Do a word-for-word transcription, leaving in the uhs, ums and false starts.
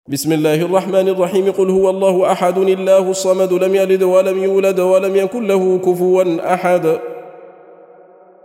بسم الله الرحمن الرحيم. قل هو الله أحد الله الصمد لم يلد ولم يولد ولم يكن له كفوا أحد.